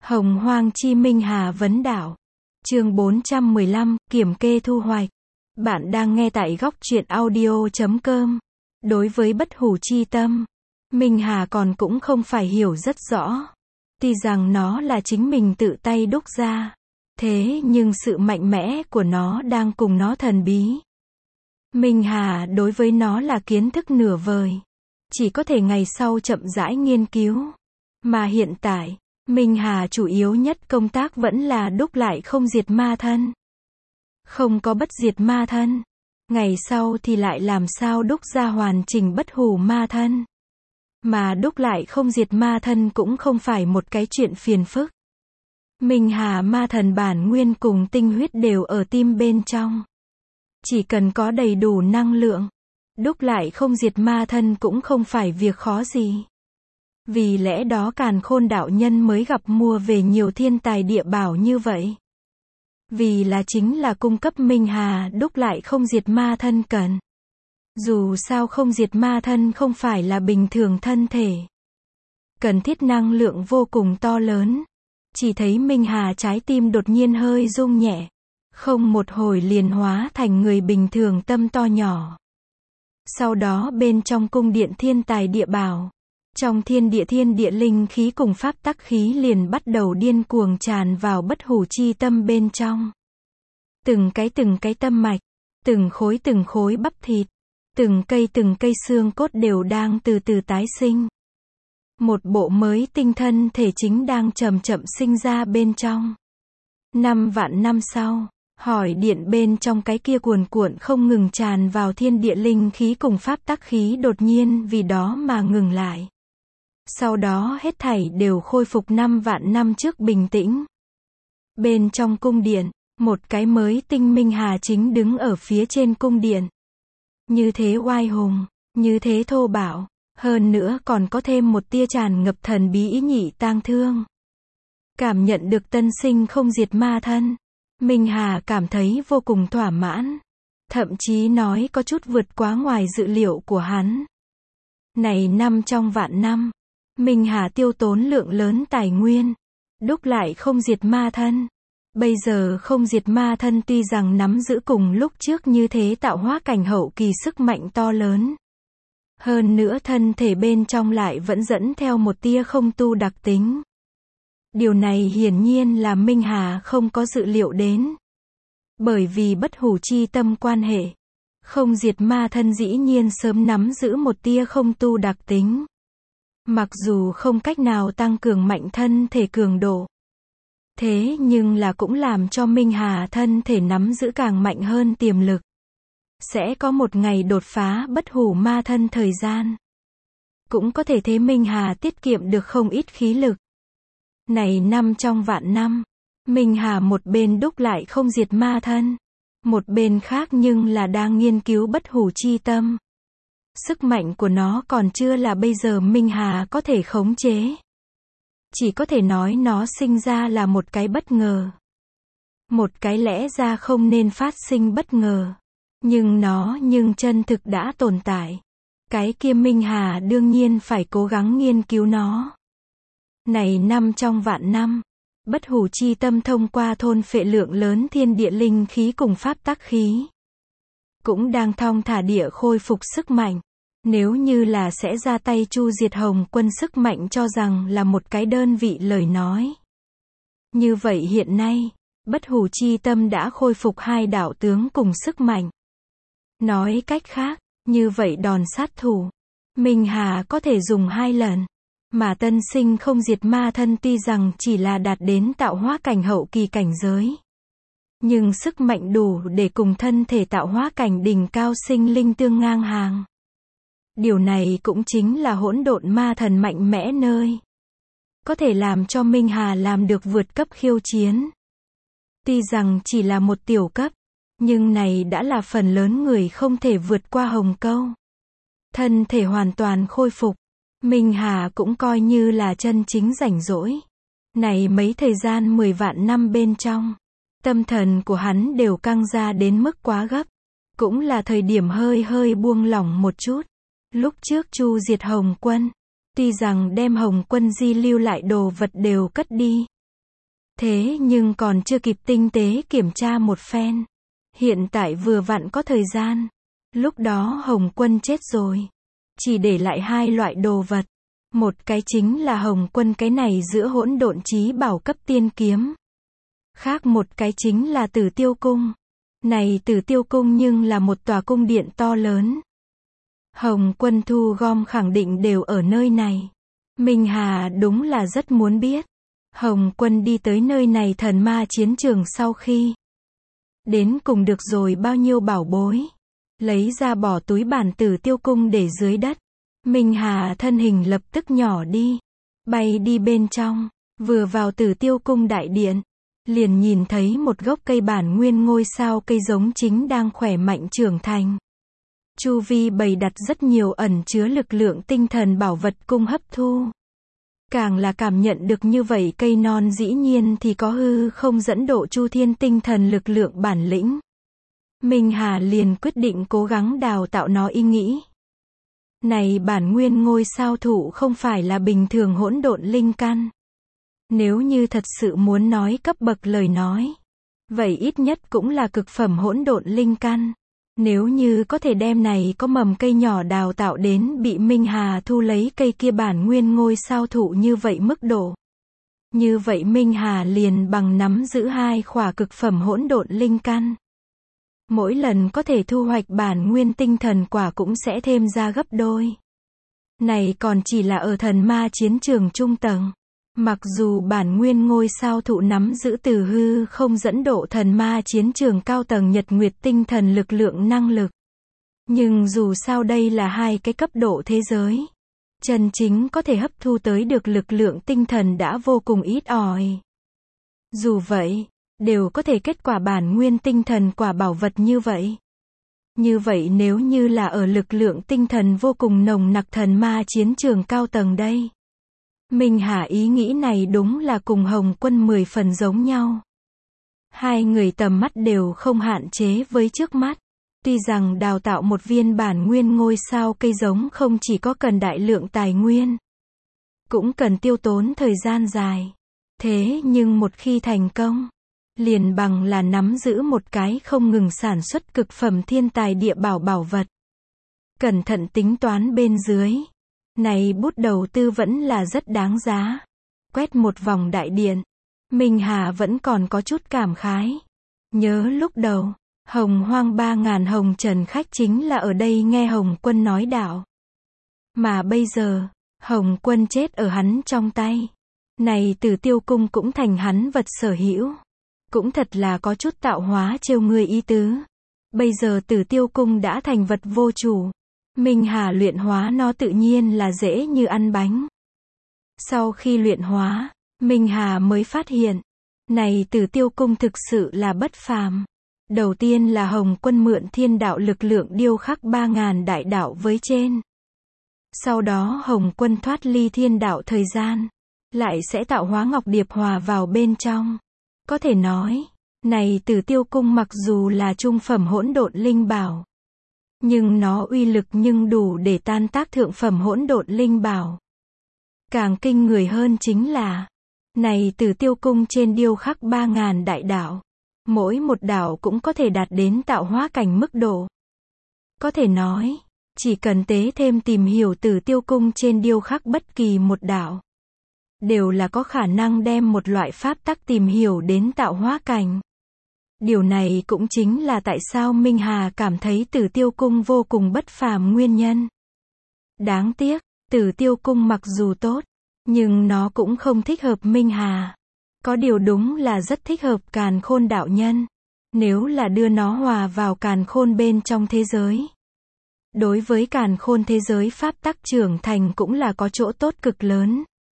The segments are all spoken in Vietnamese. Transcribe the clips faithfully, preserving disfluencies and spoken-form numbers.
Hồng Hoang Chi Minh Hà vấn đảo. Chương bốn trăm mười lăm, kiểm kê thu hoạch. Bạn đang nghe tại góc truyện audio chấm com. Đối với bất hủ chi tâm, Minh Hà còn cũng không phải hiểu rất rõ. Tuy rằng nó là chính mình tự tay đúc ra, thế nhưng sự mạnh mẽ của nó đang cùng nó thần bí. Minh Hà đối với nó là kiến thức nửa vời, chỉ có thể ngày sau chậm rãi nghiên cứu. Mà hiện tại, Minh Hà chủ yếu nhất công tác vẫn là đúc lại không diệt ma thân. Không có bất diệt ma thân, ngày sau thì lại làm sao đúc ra hoàn chỉnh bất hủ ma thân. Mà đúc lại không diệt ma thân cũng không phải một cái chuyện phiền phức. Minh Hà ma thần bản nguyên cùng tinh huyết đều ở tim bên trong. Chỉ cần có đầy đủ năng lượng, đúc lại không diệt ma thân cũng không phải việc khó gì. Vì lẽ đó Càn Khôn đạo nhân mới gặp mua về nhiều thiên tài địa bảo như vậy. Vì là chính là cung cấp Minh Hà đúc lại không diệt ma thân cần. Dù sao không diệt ma thân không phải là bình thường thân thể. Cần thiết năng lượng vô cùng to lớn. Chỉ thấy Minh Hà trái tim đột nhiên hơi rung nhẹ. Không một hồi liền hóa thành người bình thường tâm to nhỏ. Sau đó bên trong cung điện thiên tài địa bảo, trong thiên địa thiên địa linh khí cùng pháp tắc khí liền bắt đầu điên cuồng tràn vào bất hủ chi tâm bên trong. Từng cái từng cái tâm mạch, từng khối từng khối bắp thịt, từng cây từng cây xương cốt đều đang từ từ tái sinh. Một bộ mới tinh thân thể chính đang chậm chậm sinh ra bên trong. Năm vạn năm sau, hỏi điện bên trong cái kia cuồn cuộn không ngừng tràn vào thiên địa linh khí cùng pháp tắc khí đột nhiên vì đó mà ngừng lại. Sau đó hết thảy đều khôi phục năm vạn năm trước bình tĩnh. Bên trong cung điện, một cái mới tinh Minh Hà chính đứng ở phía trên cung điện. Như thế oai hùng, như thế thô bạo, hơn nữa còn có thêm một tia tràn ngập thần bí ý nhị tang thương. Cảm nhận được tân sinh không diệt ma thân, Minh Hà cảm thấy vô cùng thỏa mãn. Thậm chí nói có chút vượt quá ngoài dự liệu của hắn. Này năm trong vạn năm, Minh Hà tiêu tốn lượng lớn tài nguyên, đúc lại không diệt ma thân. Bây giờ không diệt ma thân tuy rằng nắm giữ cùng lúc trước như thế tạo hóa cảnh hậu kỳ sức mạnh to lớn. Hơn nữa thân thể bên trong lại vẫn dẫn theo một tia không tu đặc tính. Điều này hiển nhiên là Minh Hà không có dự liệu đến. Bởi vì bất hủ chi tâm quan hệ, không diệt ma thân dĩ nhiên sớm nắm giữ một tia không tu đặc tính. Mặc dù không cách nào tăng cường mạnh thân thể cường độ. Thế nhưng là cũng làm cho Minh Hà thân thể nắm giữ càng mạnh hơn tiềm lực. Sẽ có một ngày đột phá bất hủ ma thân thời gian. Cũng có thể thế Minh Hà tiết kiệm được không ít khí lực. Này năm trong vạn năm, Minh Hà một bên đúc lại không diệt ma thân. Một bên khác nhưng là đang nghiên cứu bất hủ chi tâm. Sức mạnh của nó còn chưa là bây giờ Minh Hà có thể khống chế. Chỉ có thể nói nó sinh ra là một cái bất ngờ. Một cái lẽ ra không nên phát sinh bất ngờ. Nhưng nó nhưng chân thực đã tồn tại. Cái kia Minh Hà đương nhiên phải cố gắng nghiên cứu nó. Này năm trong vạn năm, bất hủ chi tâm thông qua thôn phệ lượng lớn thiên địa linh khí cùng pháp tắc khí. Cũng đang thong thả địa khôi phục sức mạnh. Nếu như là sẽ ra tay chu diệt Hồng Quân sức mạnh cho rằng là một cái đơn vị lời nói. Như vậy hiện nay, bất hủ chi tâm đã khôi phục hai đạo tướng cùng sức mạnh. Nói cách khác, như vậy đòn sát thủ, Minh Hà có thể dùng hai lần. Mà tân sinh không diệt ma thân tuy rằng chỉ là đạt đến tạo hóa cảnh hậu kỳ cảnh giới. Nhưng sức mạnh đủ để cùng thân thể tạo hóa cảnh đỉnh cao sinh linh tương ngang hàng. Điều này cũng chính là hỗn độn ma thần mạnh mẽ nơi. Có thể làm cho Minh Hà làm được vượt cấp khiêu chiến. Tuy rằng chỉ là một tiểu cấp, nhưng này đã là phần lớn người không thể vượt qua hồng câu. Thân thể hoàn toàn khôi phục. Minh Hà cũng coi như là chân chính rảnh rỗi. Này mấy thời gian mười vạn năm bên trong, tâm thần của hắn đều căng ra đến mức quá gấp. Cũng là thời điểm hơi hơi buông lỏng một chút. Lúc trước chu diệt Hồng Quân, tuy rằng đem Hồng Quân di lưu lại đồ vật đều cất đi, Thế nhưng còn chưa kịp tinh tế kiểm tra một phen. Hiện tại vừa vặn có thời gian. Lúc đó Hồng Quân chết rồi. Chỉ để lại hai loại đồ vật. Một cái chính là Hồng Quân cái này giữa hỗn độn chí bảo cấp tiên kiếm. Khác một cái chính là Tử Tiêu Cung. Này Tử Tiêu Cung nhưng là một tòa cung điện to lớn. Hồng Quân thu gom khẳng định đều ở nơi này. Minh Hà đúng là rất muốn biết. Hồng Quân đi tới nơi này thần ma chiến trường sau khi đến cùng được rồi bao nhiêu bảo bối. Lấy ra bỏ túi bản Tử Tiêu Cung để dưới đất. Minh Hà thân hình lập tức nhỏ đi. Bay đi bên trong. Vừa vào Tử Tiêu Cung đại điện. Liền nhìn thấy một gốc cây bản nguyên ngôi sao cây giống chính đang khỏe mạnh trưởng thành. Chu vi bày đặt rất nhiều ẩn chứa lực lượng tinh thần bảo vật cung hấp thu. Càng là cảm nhận được như vậy cây non dĩ nhiên thì có hư không dẫn độ chu thiên tinh thần lực lượng bản lĩnh. Minh Hà liền quyết định cố gắng đào tạo nó ý nghĩ. Này bản nguyên ngôi sao thụ không phải là bình thường hỗn độn linh căn. Nếu như thật sự muốn nói cấp bậc lời nói, vậy ít nhất cũng là cực phẩm hỗn độn linh căn. Nếu như có thể đem này có mầm cây nhỏ đào tạo đến bị Minh Hà thu lấy cây kia bản nguyên ngôi sao thụ như vậy mức độ. Như vậy Minh Hà liền bằng nắm giữ hai khỏa cực phẩm hỗn độn linh căn. Mỗi lần có thể thu hoạch bản nguyên tinh thần quả cũng sẽ thêm ra gấp đôi. Này còn chỉ là ở thần ma chiến trường trung tầng. Mặc dù bản nguyên ngôi sao thụ nắm giữ từ hư không dẫn độ thần ma chiến trường cao tầng nhật nguyệt tinh thần lực lượng năng lực. Nhưng dù sao đây là hai cái cấp độ thế giới. Chân chính có thể hấp thu tới được lực lượng tinh thần đã vô cùng ít ỏi. Dù vậy, đều có thể kết quả bản nguyên tinh thần quả bảo vật như vậy. Như vậy nếu như là ở lực lượng tinh thần vô cùng nồng nặc thần ma chiến trường cao tầng đây. Minh Hà ý nghĩ này đúng là cùng Hồng Quân mười phần giống nhau. Hai người tầm mắt đều không hạn chế với trước mắt. Tuy rằng đào tạo một viên bản nguyên ngôi sao cây giống không chỉ có cần đại lượng tài nguyên, cũng cần tiêu tốn thời gian dài. Thế nhưng một khi thành công, liền bằng là nắm giữ một cái không ngừng sản xuất cực phẩm thiên tài địa bảo bảo vật. Cẩn thận tính toán bên dưới. Này bút đầu tư vẫn là rất đáng giá. Quét một vòng đại điện. Minh Hà vẫn còn có chút cảm khái. Nhớ lúc đầu, Hồng Hoang ba ngàn hồng trần khách chính là ở đây nghe Hồng Quân nói đạo. Mà bây giờ, Hồng Quân chết ở hắn trong tay. Này Tử Tiêu Cung cũng thành hắn vật sở hữu. Cũng thật là có chút tạo hóa trêu người ý tứ. Bây giờ Tử Tiêu Cung đã thành vật vô chủ. Minh Hà luyện hóa nó tự nhiên là dễ như ăn bánh. Sau khi luyện hóa, Minh Hà mới phát hiện, này Tử Tiêu Cung thực sự là bất phàm. Đầu tiên là Hồng Quân mượn thiên đạo lực lượng điêu khắc ba ngàn đại đạo với trên. Sau đó Hồng Quân thoát ly thiên đạo thời gian, lại sẽ tạo hóa ngọc điệp hòa vào bên trong. Có thể nói, này Tử Tiêu Cung mặc dù là trung phẩm hỗn độn linh bảo, nhưng nó uy lực nhưng đủ để tan tác thượng phẩm hỗn độn linh bảo. Càng kinh người hơn chính là, này Tử Tiêu Cung trên điêu khắc ba ngàn đại đạo. Mỗi một đạo cũng có thể đạt đến tạo hóa cảnh mức độ. Có thể nói, chỉ cần tế thêm tìm hiểu Tử Tiêu Cung trên điêu khắc bất kỳ một đạo, đều là có khả năng đem một loại pháp tắc tìm hiểu đến tạo hóa cảnh. Điều này cũng chính là tại sao Minh Hà cảm thấy Tử Tiêu Cung vô cùng bất phàm nguyên nhân. Đáng tiếc, Tử Tiêu Cung mặc dù tốt, nhưng nó cũng không thích hợp Minh Hà. Có điều đúng là rất thích hợp Càn Khôn đạo nhân. Nếu là đưa nó hòa vào Càn Khôn bên trong thế giới, đối với Càn Khôn thế giới pháp tắc trưởng thành cũng là có chỗ tốt cực lớn.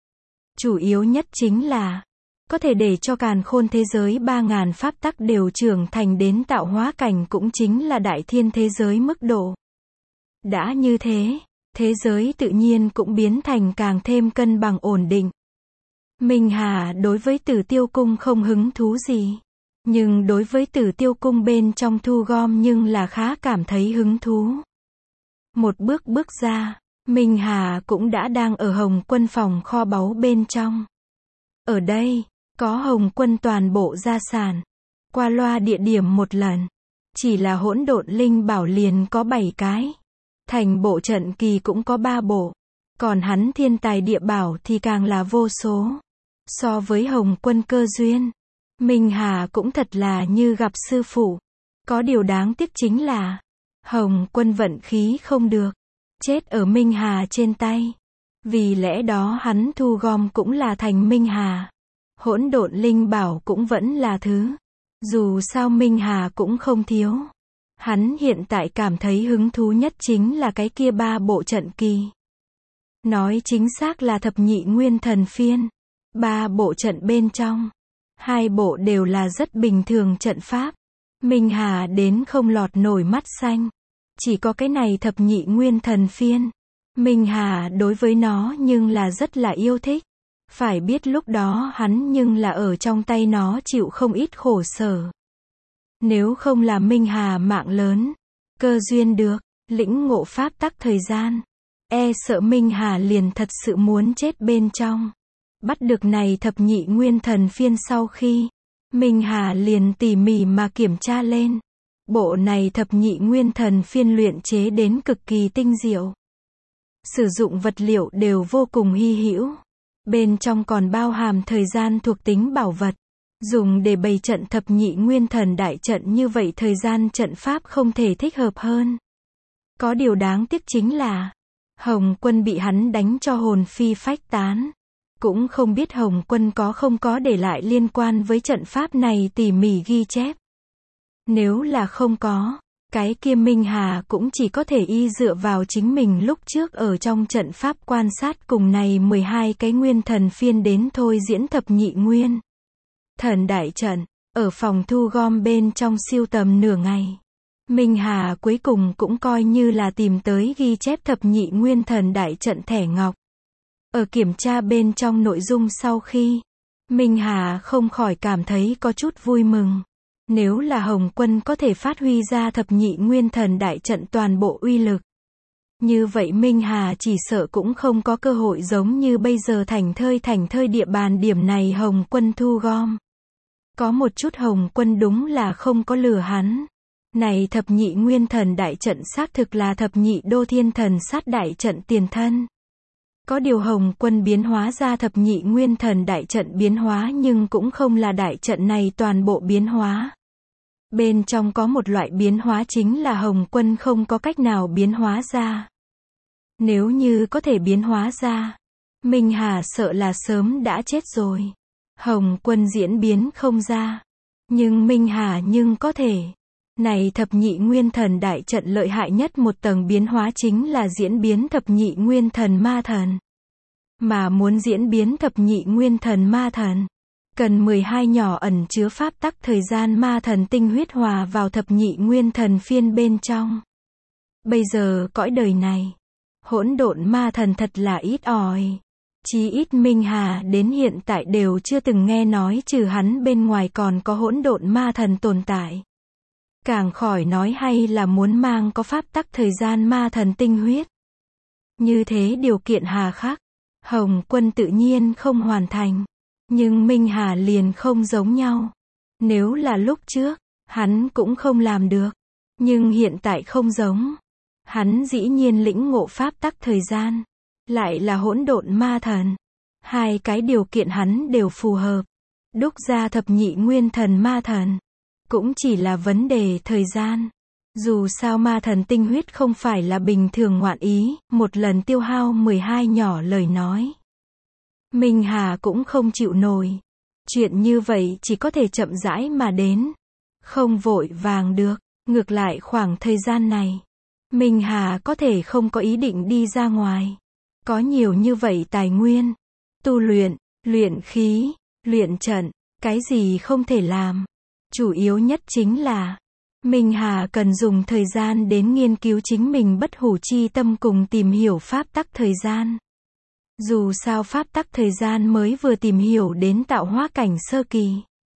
Chủ yếu nhất chính là có thể để cho Càn Khôn thế giới ba ngàn pháp tắc đều trưởng thành đến tạo hóa cảnh, cũng chính là đại thiên thế giới mức độ. Đã như thế, thế giới tự nhiên cũng biến thành càng thêm cân bằng ổn định. Minh Hà đối với Tử Tiêu Cung không hứng thú gì, nhưng đối với Tử Tiêu Cung bên trong thu gom nhưng là khá cảm thấy hứng thú. Một bước bước ra, Minh Hà cũng đã đang ở Hồng Quân phòng kho báu bên trong. Ở đây, có Hồng Quân toàn bộ gia sản. Qua loa địa điểm một lần. Chỉ là hỗn độn linh bảo liền có bảy cái. Thành bộ trận kỳ cũng có ba bộ. Còn hắn thiên tài địa bảo thì càng là vô số. So với Hồng Quân cơ duyên, Minh Hà cũng thật là như gặp sư phụ. Có điều đáng tiếc chính là Hồng Quân vận khí không được, chết ở Minh Hà trên tay. Vì lẽ đó hắn thu gom cũng là thành Minh Hà. Hỗn độn linh bảo cũng vẫn là thứ. Dù sao Minh Hà cũng không thiếu. Hắn hiện tại cảm thấy hứng thú nhất chính là cái kia ba bộ trận kỳ. Nói chính xác là thập nhị nguyên thần phiên. Ba bộ trận bên trong. Hai bộ đều là rất bình thường trận pháp. Minh Hà đến không lọt nổi mắt xanh. Chỉ có cái này thập nhị nguyên thần phiên. Minh Hà đối với nó nhưng là rất là yêu thích. Phải biết lúc đó hắn nhưng là ở trong tay nó chịu không ít khổ sở. Nếu không là Minh Hà mạng lớn, cơ duyên được, lĩnh ngộ pháp tắc thời gian, e sợ Minh Hà liền thật sự muốn chết bên trong. Bắt được này thập nhị nguyên thần phiên sau khi, Minh Hà liền tỉ mỉ mà kiểm tra lên. Bộ này thập nhị nguyên thần phiên luyện chế đến cực kỳ tinh diệu. Sử dụng vật liệu đều vô cùng hy hữu. Bên trong còn bao hàm thời gian thuộc tính bảo vật. Dùng để bày trận thập nhị nguyên thần đại trận như vậy thời gian trận pháp không thể thích hợp hơn. Có điều đáng tiếc chính là Hồng Quân bị hắn đánh cho hồn phi phách tán. Cũng không biết Hồng Quân có không có để lại liên quan với trận pháp này tỉ mỉ ghi chép. Nếu là không có, cái kia Minh Hà cũng chỉ có thể y dựa vào chính mình lúc trước ở trong trận pháp quan sát cùng này mười hai cái nguyên thần phiên đến thôi diễn thập nhị nguyên thần đại trận, ở phòng thu gom bên trong siêu tầm nửa ngày. Minh Hà cuối cùng cũng coi như là tìm tới ghi chép thập nhị nguyên thần đại trận thẻ ngọc. Ở kiểm tra bên trong nội dung sau khi, Minh Hà không khỏi cảm thấy có chút vui mừng. Nếu là Hồng Quân có thể phát huy ra thập nhị nguyên thần đại trận toàn bộ uy lực, như vậy Minh Hà chỉ sợ cũng không có cơ hội giống như bây giờ thành thơi thành thơi địa bàn điểm này Hồng Quân thu gom. Có một chút Hồng Quân đúng là không có lừa hắn. Này thập nhị nguyên thần đại trận xác thực là thập nhị đô thiên thần sát đại trận tiền thân. Có điều Hồng Quân biến hóa ra thập nhị nguyên thần đại trận biến hóa nhưng cũng không là đại trận này toàn bộ biến hóa. Bên trong có một loại biến hóa chính là Hồng Quân không có cách nào biến hóa ra. Nếu như có thể biến hóa ra, Minh Hà sợ là sớm đã chết rồi. Hồng Quân diễn biến không ra. Nhưng Minh Hà nhưng có thể. Này thập nhị nguyên thần đại trận lợi hại nhất một tầng biến hóa chính là diễn biến thập nhị nguyên thần ma thần. Mà muốn diễn biến thập nhị nguyên thần ma thần, cần mười hai nhỏ ẩn chứa pháp tắc thời gian ma thần tinh huyết hòa vào thập nhị nguyên thần phiên bên trong. Bây giờ cõi đời này, hỗn độn ma thần thật là ít ỏi. Chí ít Minh Hà đến hiện tại đều chưa từng nghe nói trừ hắn bên ngoài còn có hỗn độn ma thần tồn tại. Càng khỏi nói hay là muốn mang có pháp tắc thời gian ma thần tinh huyết. Như thế điều kiện hà khắc, Hồng Quân tự nhiên không hoàn thành. Nhưng Minh Hà liền không giống nhau. Nếu là lúc trước, hắn cũng không làm được. Nhưng hiện tại không giống. Hắn dĩ nhiên lĩnh ngộ pháp tắc thời gian. Lại là hỗn độn ma thần. Hai cái điều kiện hắn đều phù hợp. Đúc ra thập nhị nguyên thần ma thần. Cũng chỉ là vấn đề thời gian. Dù sao ma thần tinh huyết không phải là bình thường ngoạn ý, một lần tiêu hao mười hai nhỏ lời nói. Minh Hà cũng không chịu nổi. Chuyện như vậy chỉ có thể chậm rãi mà đến. Không vội vàng được. Ngược lại khoảng thời gian này, Minh Hà có thể không có ý định đi ra ngoài. Có nhiều như vậy tài nguyên. Tu luyện, luyện khí, luyện trận, cái gì không thể làm. Chủ yếu nhất chính là Minh Hà cần dùng thời gian đến nghiên cứu chính mình bất hủ chi tâm cùng tìm hiểu pháp tắc thời gian. Dù sao pháp tắc thời gian mới vừa tìm hiểu đến tạo hóa cảnh sơ kỳ.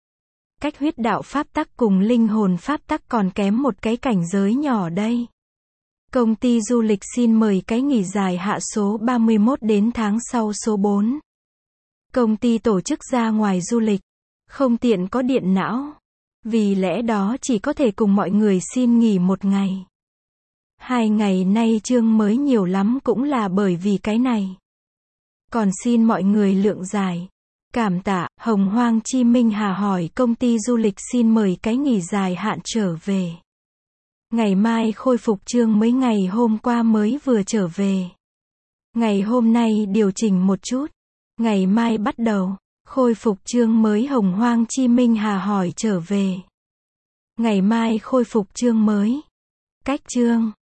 Cách huyết đạo pháp tắc cùng linh hồn pháp tắc còn kém một cái cảnh giới nhỏ đây. Công ty du lịch xin mời cái nghỉ dài hạ số ba mươi mốt đến tháng sau số bốn. Công ty tổ chức ra ngoài du lịch. Không tiện có điện não. Vì lẽ đó chỉ có thể cùng mọi người xin nghỉ một ngày. Hai ngày nay chương mới nhiều lắm cũng là bởi vì cái này. Còn xin mọi người lượng giải. Cảm tạ, Hồng Hoang Chi Minh Hà hỏi công ty du lịch xin mời cái nghỉ dài hạn trở về. Ngày mai khôi phục chương mấy ngày hôm qua mới vừa trở về. Ngày hôm nay điều chỉnh một chút. Ngày mai bắt đầu. Khôi phục chương mới Hồng Hoang Chi Minh Hà hỏi trở về. Ngày mai khôi phục chương mới. Cách chương.